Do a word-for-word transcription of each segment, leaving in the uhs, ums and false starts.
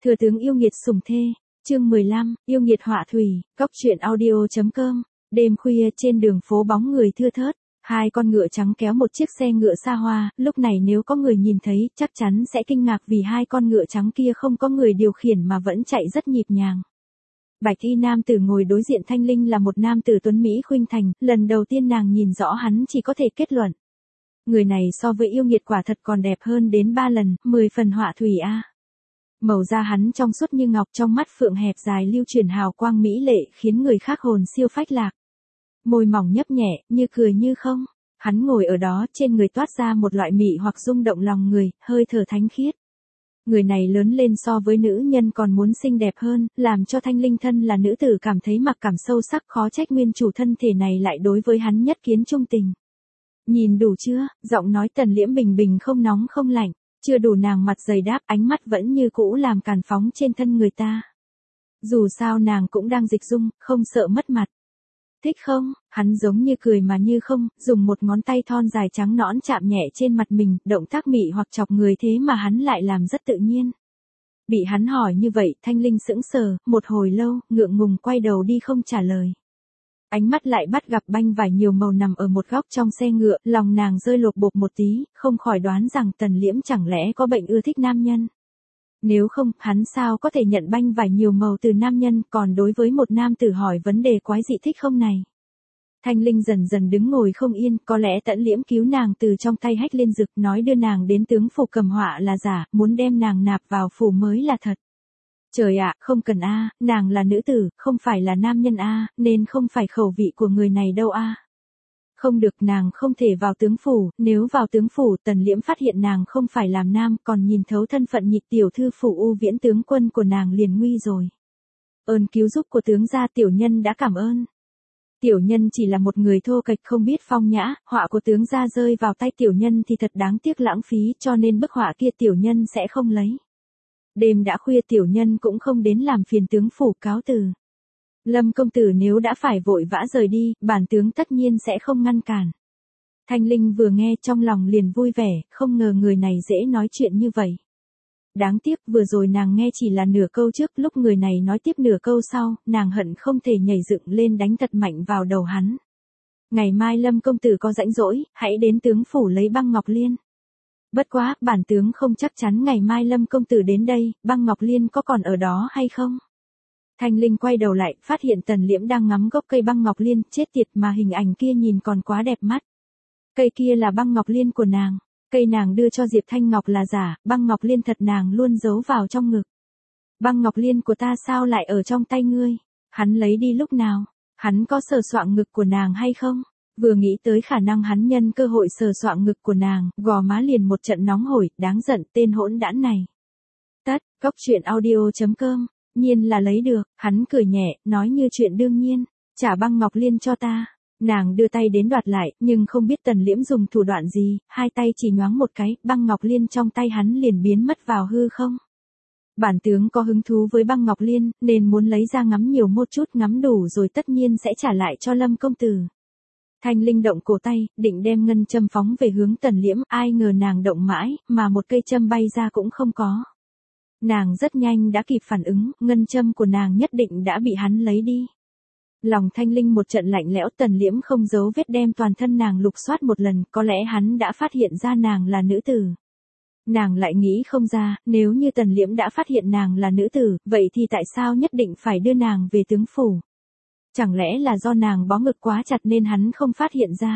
Thừa tướng yêu nghiệt sủng thê, chương mười lăm, yêu nghiệt họa thủy, cóc truyện audio.com. Đêm khuya trên đường phố bóng người thưa thớt, hai con ngựa trắng kéo một chiếc xe ngựa xa hoa, lúc này nếu có người nhìn thấy chắc chắn sẽ kinh ngạc vì hai con ngựa trắng kia không có người điều khiển mà vẫn chạy rất nhịp nhàng. Bạch y nam tử ngồi đối diện Thanh Linh là một nam tử tuấn Mỹ khuynh thành, lần đầu tiên nàng nhìn rõ hắn chỉ có thể kết luận. Người này so với yêu nghiệt quả thật còn đẹp hơn đến ba lần, mười phần họa thủy a. À. Màu da hắn trong suốt như ngọc, trong mắt phượng hẹp dài lưu chuyển hào quang mỹ lệ khiến người khác hồn siêu phách lạc. Môi mỏng nhấp nhẹ, như cười như không. Hắn ngồi ở đó, trên người toát ra một loại mị hoặc rung động lòng người, hơi thở thánh khiết. Người này lớn lên so với nữ nhân còn muốn xinh đẹp hơn, làm cho Thanh Linh thân là nữ tử cảm thấy mặc cảm sâu sắc, khó trách nguyên chủ thân thể này lại đối với hắn nhất kiến trung tình. Nhìn đủ chưa? Giọng nói Tần Liễm bình bình không nóng không lạnh. Chưa đủ, nàng mặt dày đáp, ánh mắt vẫn như cũ làm càn phóng trên thân người ta. Dù sao nàng cũng đang dịch dung, không sợ mất mặt. Thích không? Hắn giống như cười mà như không, dùng một ngón tay thon dài trắng nõn chạm nhẹ trên mặt mình, động tác mị hoặc chọc người thế mà hắn lại làm rất tự nhiên. Bị hắn hỏi như vậy, Thanh Linh sững sờ, một hồi lâu, ngượng ngùng quay đầu đi không trả lời. Ánh mắt lại bắt gặp banh vải nhiều màu nằm ở một góc trong xe ngựa, lòng nàng rơi lột bột một tí, không khỏi đoán rằng Tần Liễm chẳng lẽ có bệnh ưa thích nam nhân. Nếu không, hắn sao có thể nhận banh vải nhiều màu từ nam nhân, còn đối với một nam tử hỏi vấn đề quái dị thích không này. Thanh Linh dần dần đứng ngồi không yên, có lẽ Tần Liễm cứu nàng từ trong tay Hách Liên Dực, nói đưa nàng đến tướng phủ cầm họa là giả, muốn đem nàng nạp vào phủ mới là thật. Trời ạ, không cần a, nàng là nữ tử, không phải là nam nhân a, nên không phải khẩu vị của người này đâu a. Không được, nàng không thể vào tướng phủ, nếu vào tướng phủ, Tần Liễm phát hiện nàng không phải làm nam, còn nhìn thấu thân phận nhị tiểu thư phủ U Viễn tướng quân của nàng liền nguy rồi. Ơn cứu giúp của tướng gia tiểu nhân đã cảm ơn. Tiểu nhân chỉ là một người thô kệch không biết phong nhã, họa của tướng gia rơi vào tay tiểu nhân thì thật đáng tiếc lãng phí, cho nên bức họa kia tiểu nhân sẽ không lấy. Đêm đã khuya, tiểu nhân cũng không đến làm phiền tướng phủ, cáo từ. Lâm công tử nếu đã phải vội vã rời đi, bản tướng tất nhiên sẽ không ngăn cản. Thanh Linh vừa nghe trong lòng liền vui vẻ, không ngờ người này dễ nói chuyện như vậy. Đáng tiếc vừa rồi nàng nghe chỉ là nửa câu trước, lúc người này nói tiếp nửa câu sau, nàng hận không thể nhảy dựng lên đánh thật mạnh vào đầu hắn. Ngày mai Lâm công tử có rãnh rỗi, hãy đến tướng phủ lấy băng ngọc liên. Bất quá, bản tướng không chắc chắn ngày mai Lâm công tử đến đây, băng ngọc liên có còn ở đó hay không? Thanh Linh quay đầu lại, phát hiện Tần Liễm đang ngắm gốc cây băng ngọc liên, chết tiệt mà hình ảnh kia nhìn còn quá đẹp mắt. Cây kia là băng ngọc liên của nàng, cây nàng đưa cho Diệp Thanh Ngọc là giả, băng ngọc liên thật nàng luôn giấu vào trong ngực. Băng ngọc liên của ta sao lại ở trong tay ngươi? Hắn lấy đi lúc nào? Hắn có sờ soạng ngực của nàng hay không? Vừa nghĩ tới khả năng hắn nhân cơ hội sờ soạng ngực của nàng, gò má liền một trận nóng hổi, đáng giận tên hỗn đản này. Tắt, cóc truyện audio.com. Nhiên là lấy được, hắn cười nhẹ, nói như chuyện đương nhiên, trả băng ngọc liên cho ta. Nàng đưa tay đến đoạt lại, nhưng không biết Tần Liễm dùng thủ đoạn gì, hai tay chỉ nhoáng một cái, băng ngọc liên trong tay hắn liền biến mất vào hư không. Bản tướng có hứng thú với băng ngọc liên, nên muốn lấy ra ngắm nhiều một chút, ngắm đủ rồi tất nhiên sẽ trả lại cho Lâm công tử. Thanh Linh động cổ tay, định đem ngân châm phóng về hướng Tần Liễm, ai ngờ nàng động mãi, mà một cây châm bay ra cũng không có. Nàng rất nhanh đã kịp phản ứng, ngân châm của nàng nhất định đã bị hắn lấy đi. Lòng Thanh Linh một trận lạnh lẽo, Tần Liễm không giấu vết đem toàn thân nàng lục soát một lần, có lẽ hắn đã phát hiện ra nàng là nữ tử. Nàng lại nghĩ không ra, nếu như Tần Liễm đã phát hiện nàng là nữ tử, vậy thì tại sao nhất định phải đưa nàng về tướng phủ? Chẳng lẽ là do nàng bó ngực quá chặt nên hắn không phát hiện ra?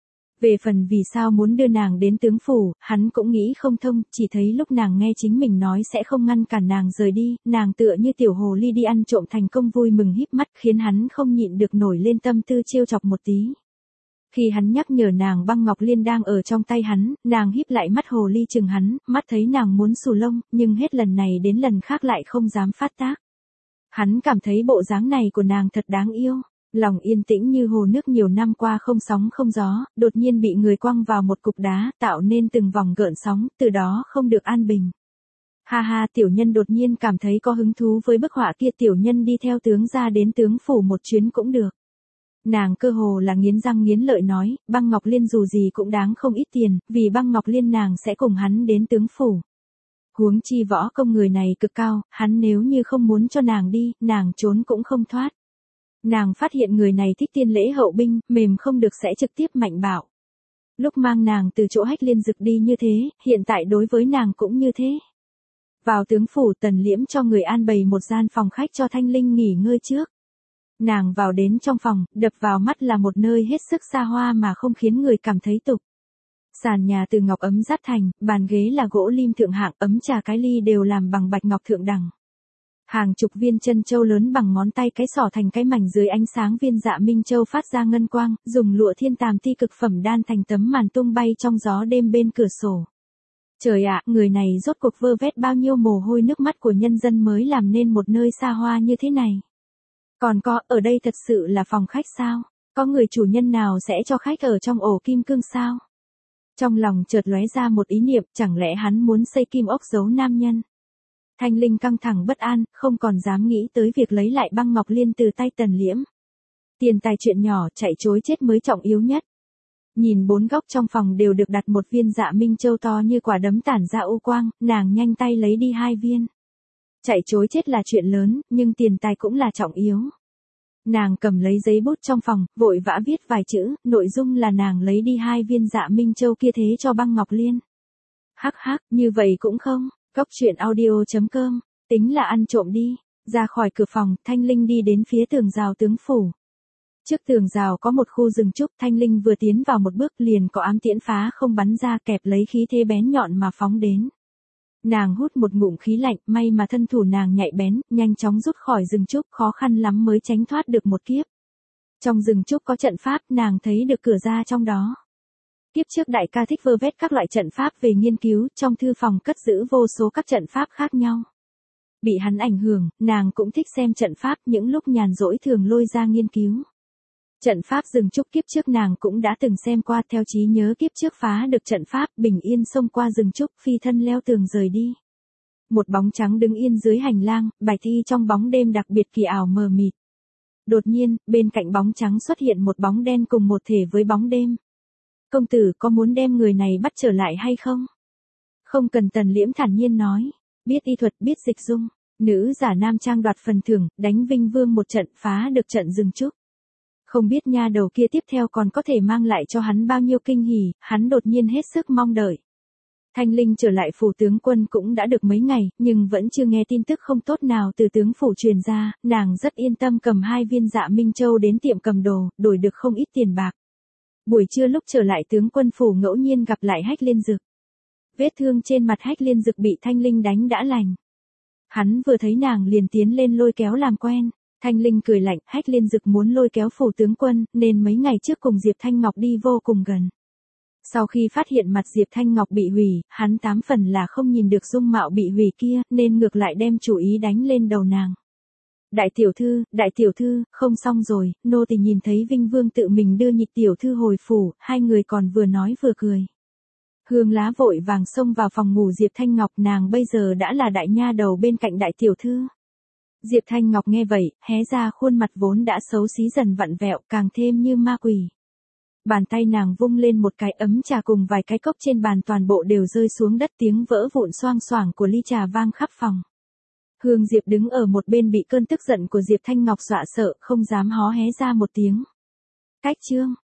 Về phần vì sao muốn đưa nàng đến tướng phủ, hắn cũng nghĩ không thông, chỉ thấy lúc nàng nghe chính mình nói sẽ không ngăn cản nàng rời đi, nàng tựa như tiểu hồ ly đi ăn trộm thành công vui mừng híp mắt, khiến hắn không nhịn được nổi lên tâm tư trêu chọc một tí. Khi hắn nhắc nhở nàng băng ngọc liên đang ở trong tay hắn, nàng híp lại mắt hồ ly chừng hắn, mắt thấy nàng muốn xù lông, nhưng hết lần này đến lần khác lại không dám phát tác. Hắn cảm thấy bộ dáng này của nàng thật đáng yêu. Lòng yên tĩnh như hồ nước nhiều năm qua không sóng không gió, đột nhiên bị người quăng vào một cục đá, tạo nên từng vòng gợn sóng, từ đó không được an bình. Ha ha, tiểu nhân đột nhiên cảm thấy có hứng thú với bức họa kia, tiểu nhân đi theo tướng gia đến tướng phủ một chuyến cũng được. Nàng cơ hồ là nghiến răng nghiến lợi nói, băng ngọc liên dù gì cũng đáng không ít tiền, vì băng ngọc liên nàng sẽ cùng hắn đến tướng phủ. Huống chi võ công người này cực cao, hắn nếu như không muốn cho nàng đi, nàng trốn cũng không thoát. Nàng phát hiện người này thích tiên lễ hậu binh, mềm không được sẽ trực tiếp mạnh bạo. Lúc mang nàng từ chỗ Hách Liên Dực đi như thế, hiện tại đối với nàng cũng như thế. Vào tướng phủ, Tần Liễm cho người an bày một gian phòng khách cho Thanh Linh nghỉ ngơi trước. Nàng vào đến trong phòng, đập vào mắt là một nơi hết sức xa hoa mà không khiến người cảm thấy tục. Sàn nhà từ ngọc ấm dát thành, bàn ghế là gỗ lim thượng hạng, ấm trà cái ly đều làm bằng bạch ngọc thượng đẳng. Hàng chục viên chân châu lớn bằng ngón tay cái sỏ thành cái mảnh dưới ánh sáng viên dạ minh châu phát ra ngân quang, dùng lụa thiên tàm ti cực phẩm đan thành tấm màn tung bay trong gió đêm bên cửa sổ. Trời ạ, người này rốt cuộc vơ vét bao nhiêu mồ hôi nước mắt của nhân dân mới làm nên một nơi xa hoa như thế này. Còn có, ở đây thật sự là phòng khách sao? Có người chủ nhân nào sẽ cho khách ở trong ổ kim cương sao? Trong lòng chợt lóe ra một ý niệm, chẳng lẽ hắn muốn xây kim ốc giấu nam nhân? Thanh Linh căng thẳng bất an, không còn dám nghĩ tới việc lấy lại băng ngọc liên từ tay Tần Liễm. Tiền tài chuyện nhỏ, chạy trối chết mới trọng yếu nhất. Nhìn bốn góc trong phòng đều được đặt một viên dạ minh châu to như quả đấm tản ra u quang, nàng nhanh tay lấy đi hai viên. Chạy trối chết là chuyện lớn, nhưng tiền tài cũng là trọng yếu. Nàng cầm lấy giấy bút trong phòng, vội vã viết vài chữ, nội dung là nàng lấy đi hai viên dạ minh châu kia thế cho băng ngọc liên. Hắc hắc, như vậy cũng không. Cốc truyện audio chấm com, tính là ăn trộm đi. Ra khỏi cửa phòng, Thanh Linh đi đến phía tường rào tướng phủ. Trước tường rào có một khu rừng trúc, Thanh Linh vừa tiến vào một bước liền có ám tiễn phá không bắn ra, kẹp lấy khí thế bén nhọn mà phóng đến. Nàng hút một ngụm khí lạnh, may mà thân thủ nàng nhạy bén, nhanh chóng rút khỏi rừng trúc, khó khăn lắm mới tránh thoát được một kiếp. Trong rừng trúc có trận pháp, nàng thấy được cửa ra trong đó. Kiếp trước đại ca thích vơ vét các loại trận pháp về nghiên cứu, trong thư phòng cất giữ vô số các trận pháp khác nhau. Bị hắn ảnh hưởng, nàng cũng thích xem trận pháp, những lúc nhàn rỗi thường lôi ra nghiên cứu. Trận pháp rừng trúc kiếp trước nàng cũng đã từng xem qua, theo trí nhớ kiếp trước phá được trận pháp, bình yên xông qua rừng trúc, phi thân leo tường rời đi. Một bóng trắng đứng yên dưới hành lang, bài thi trong bóng đêm đặc biệt kỳ ảo mờ mịt. Đột nhiên, bên cạnh bóng trắng xuất hiện một bóng đen cùng một thể với bóng đêm. Công tử có muốn đem người này bắt trở lại hay không? Không cần, Tần Liễm thản nhiên nói. Biết y thuật, biết dịch dung. Nữ giả nam trang đoạt phần thưởng, đánh Vinh Vương một trận, phá được trận rừng trúc. Không biết nha đầu kia tiếp theo còn có thể mang lại cho hắn bao nhiêu kinh hỉ, hắn đột nhiên hết sức mong đợi. Thanh Linh trở lại phủ tướng quân cũng đã được mấy ngày, nhưng vẫn chưa nghe tin tức không tốt nào từ tướng phủ truyền ra, nàng rất yên tâm cầm hai viên dạ minh châu đến tiệm cầm đồ, đổi được không ít tiền bạc. Buổi trưa lúc trở lại tướng quân phủ ngẫu nhiên gặp lại Hách Liên Dực. Vết thương trên mặt Hách Liên Dực bị Thanh Linh đánh đã lành. Hắn vừa thấy nàng liền tiến lên lôi kéo làm quen. Thanh Linh cười lạnh, Hách Liên Dực muốn lôi kéo phủ tướng quân, nên mấy ngày trước cùng Diệp Thanh Ngọc đi vô cùng gần. Sau khi phát hiện mặt Diệp Thanh Ngọc bị hủy, hắn tám phần là không nhìn được dung mạo bị hủy kia, nên ngược lại đem chủ ý đánh lên đầu nàng. Đại tiểu thư, đại tiểu thư, không xong rồi, nô tỳ nhìn thấy Vinh Vương tự mình đưa nhị tiểu thư hồi phủ, hai người còn vừa nói vừa cười. Hương Lá vội vàng xông vào phòng ngủ Diệp Thanh Ngọc, nàng bây giờ đã là đại nha đầu bên cạnh đại tiểu thư. Diệp Thanh Ngọc nghe vậy, hé ra khuôn mặt vốn đã xấu xí dần vặn vẹo, càng thêm như ma quỷ. Bàn tay nàng vung lên một cái ấm trà cùng vài cái cốc trên bàn toàn bộ đều rơi xuống đất, tiếng vỡ vụn xoang xoảng của ly trà vang khắp phòng. Hương Diệp đứng ở một bên bị cơn tức giận của Diệp Thanh Ngọc dọa sợ, không dám hó hé ra một tiếng. Cách chương,